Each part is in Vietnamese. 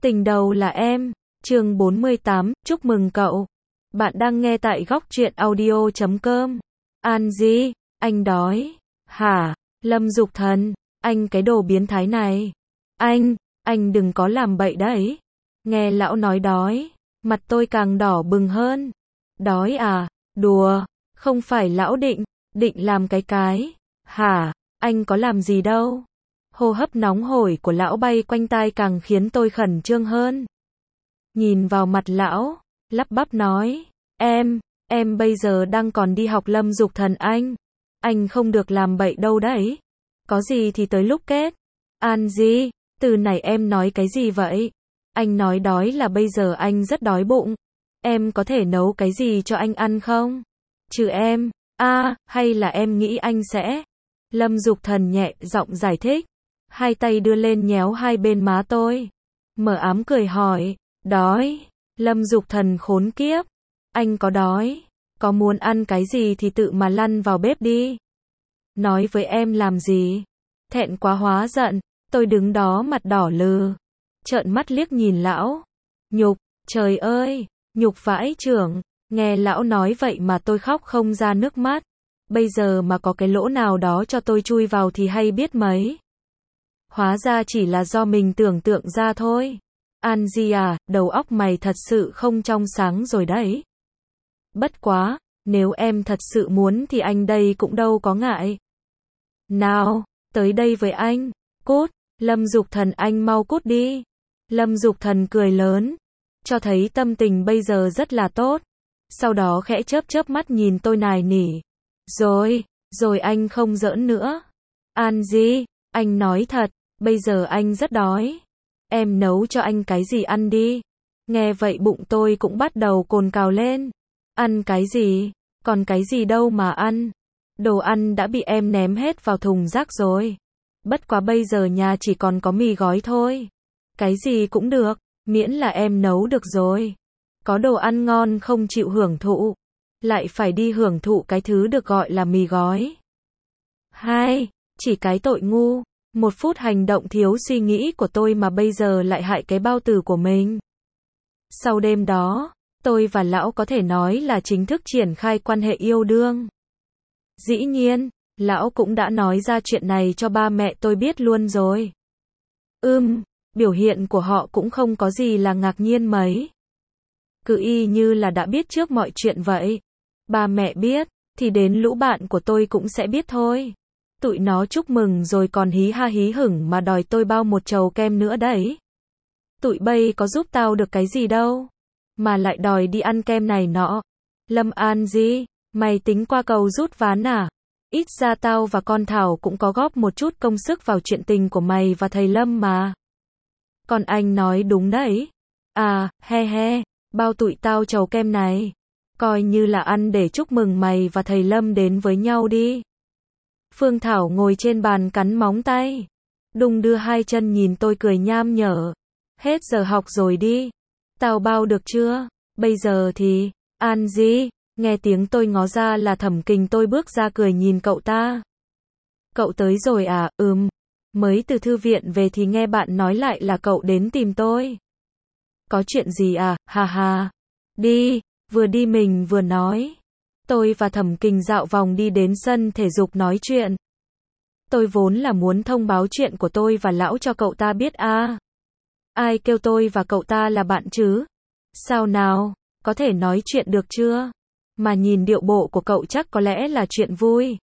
Tình đầu là em, chương 48, chúc mừng cậu. Bạn đang nghe tại góc truyện audio.com. An Di, anh đói. Hả? Lâm Dục Thần, anh cái đồ biến thái này. Anh đừng có làm bậy đấy. Nghe lão nói đói, mặt tôi càng đỏ bừng hơn. Đói à? Đùa, không phải lão định làm cái. Hả? Anh có làm gì đâu. Hô hấp nóng hổi của lão bay quanh tai càng khiến tôi khẩn trương hơn. Nhìn vào mặt lão, lắp bắp nói, em bây giờ đang còn đi học. Lâm Dục Thần anh không được làm bậy đâu đấy. Có gì thì tới lúc kết. An Di, từ này em nói cái gì vậy? Anh nói đói là bây giờ anh rất đói bụng. Em có thể nấu cái gì cho anh ăn không? Chứ em, hay là em nghĩ anh sẽ? Lâm Dục Thần nhẹ giọng giải thích. Hai tay đưa lên nhéo hai bên má tôi. Mờ ám cười hỏi, đói? Lâm Dục Thần khốn kiếp. Anh có đói? Có muốn ăn cái gì thì tự mà lăn vào bếp đi. Nói với em làm gì? Thẹn quá hóa giận, tôi đứng đó mặt đỏ lừ. Trợn mắt liếc nhìn lão. Nhục, trời ơi, nhục vãi chưởng. Nghe lão nói vậy mà tôi khóc không ra nước mắt. Bây giờ mà có cái lỗ nào đó cho tôi chui vào thì hay biết mấy. Hóa ra chỉ là do mình tưởng tượng ra thôi. An Di à, đầu óc mày thật sự không trong sáng rồi đấy. Bất quá, nếu em thật sự muốn thì anh đây cũng đâu có ngại. Nào, tới đây với anh. Cút, Lâm Dục Thần anh mau cút đi. Lâm Dục Thần cười lớn, cho thấy tâm tình bây giờ rất là tốt. Sau đó khẽ chớp mắt nhìn tôi nài nỉ. Rồi anh không giỡn nữa. An Di, anh nói thật, bây giờ anh rất đói. Em nấu cho anh cái gì ăn đi. Nghe vậy bụng tôi cũng bắt đầu cồn cào lên. Ăn cái gì? Còn cái gì đâu mà ăn. Đồ ăn đã bị em ném hết vào thùng rác rồi. Bất quá bây giờ nhà chỉ còn có mì gói thôi. Cái gì cũng được, miễn là em nấu được rồi. Có đồ ăn ngon không chịu hưởng thụ, lại phải đi hưởng thụ cái thứ được gọi là mì gói. Chỉ cái tội ngu. 1 phút hành động thiếu suy nghĩ của tôi mà bây giờ lại hại cái bao tử của mình. Sau đêm đó, tôi và lão có thể nói là chính thức triển khai quan hệ yêu đương. Dĩ nhiên, lão cũng đã nói ra chuyện này cho ba mẹ tôi biết luôn rồi. Biểu hiện của họ cũng không có gì là ngạc nhiên mấy. Cứ y như là đã biết trước mọi chuyện vậy. Ba mẹ biết, thì đến lũ bạn của tôi cũng sẽ biết thôi. Tụi nó chúc mừng rồi còn hí ha hí hửng mà đòi tôi bao một chầu kem nữa đấy. Tụi bay có giúp tao được cái gì đâu, mà lại đòi đi ăn kem này nọ. Lâm An Di, mày tính qua cầu rút ván à? Ít ra tao và con Thảo cũng có góp một chút công sức vào chuyện tình của mày và thầy Lâm mà. Còn anh nói đúng đấy. Bao tụi tao chầu kem này. Coi như là ăn để chúc mừng mày và thầy Lâm đến với nhau đi. Phương Thảo ngồi trên bàn cắn móng tay. Đung đưa hai chân nhìn tôi cười nham nhở. Hết giờ học rồi đi. Tao bao được chưa? Bây giờ thì, An Di, nghe tiếng tôi ngó ra là Thẩm Kình. Tôi bước ra cười nhìn cậu ta. Cậu tới rồi à? Mới từ thư viện về thì nghe bạn nói lại là cậu đến tìm tôi. Có chuyện gì à? Ha. Đi, vừa đi mình vừa nói. Tôi và Thẩm Kình dạo vòng đi đến sân thể dục nói chuyện. Tôi vốn là muốn thông báo chuyện của tôi và lão cho cậu ta biết à. Ai kêu tôi và cậu ta là bạn chứ? Sao nào, có thể nói chuyện được chưa? Mà nhìn điệu bộ của cậu chắc có lẽ là chuyện vui.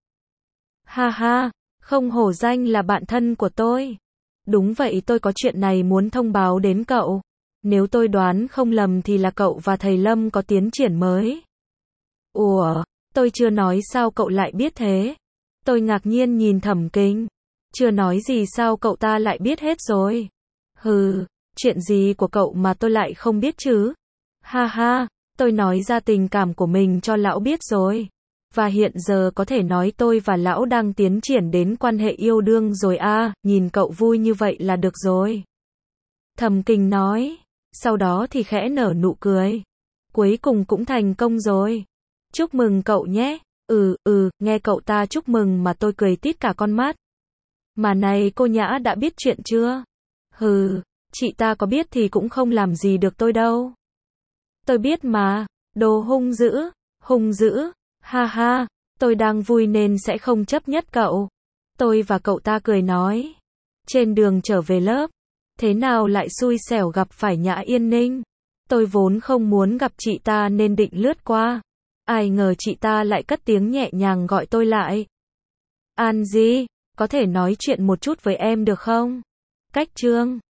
Ha, không hổ danh là bạn thân của tôi. Đúng vậy, tôi có chuyện này muốn thông báo đến cậu. Nếu tôi đoán không lầm thì là cậu và thầy Lâm có tiến triển mới. Ủa, tôi chưa nói sao cậu lại biết thế? Tôi ngạc nhiên nhìn Thẩm Kình. Chưa nói gì sao cậu ta lại biết hết rồi? Chuyện gì của cậu mà tôi lại không biết chứ? Ha, tôi nói ra tình cảm của mình cho lão biết rồi. Và hiện giờ có thể nói tôi và lão đang tiến triển đến quan hệ yêu đương rồi à, nhìn cậu vui như vậy là được rồi. Thẩm Kình nói, sau đó thì khẽ nở nụ cười. Cuối cùng cũng thành công rồi. Chúc mừng cậu nhé. Nghe cậu ta chúc mừng mà tôi cười tít cả con mắt. Mà này cô Nhã đã biết chuyện chưa? Chị ta có biết thì cũng không làm gì được tôi đâu. Tôi biết mà, đồ hung dữ, ha ha, tôi đang vui nên sẽ không chấp nhất cậu. Tôi và cậu ta cười nói. Trên đường trở về lớp, thế nào lại xui xẻo gặp phải Nhã Yên Ninh. Tôi vốn không muốn gặp chị ta nên định lướt qua. Ai ngờ chị ta lại cất tiếng nhẹ nhàng gọi tôi lại. An Di, có thể nói chuyện một chút với em được không? Cách Trương.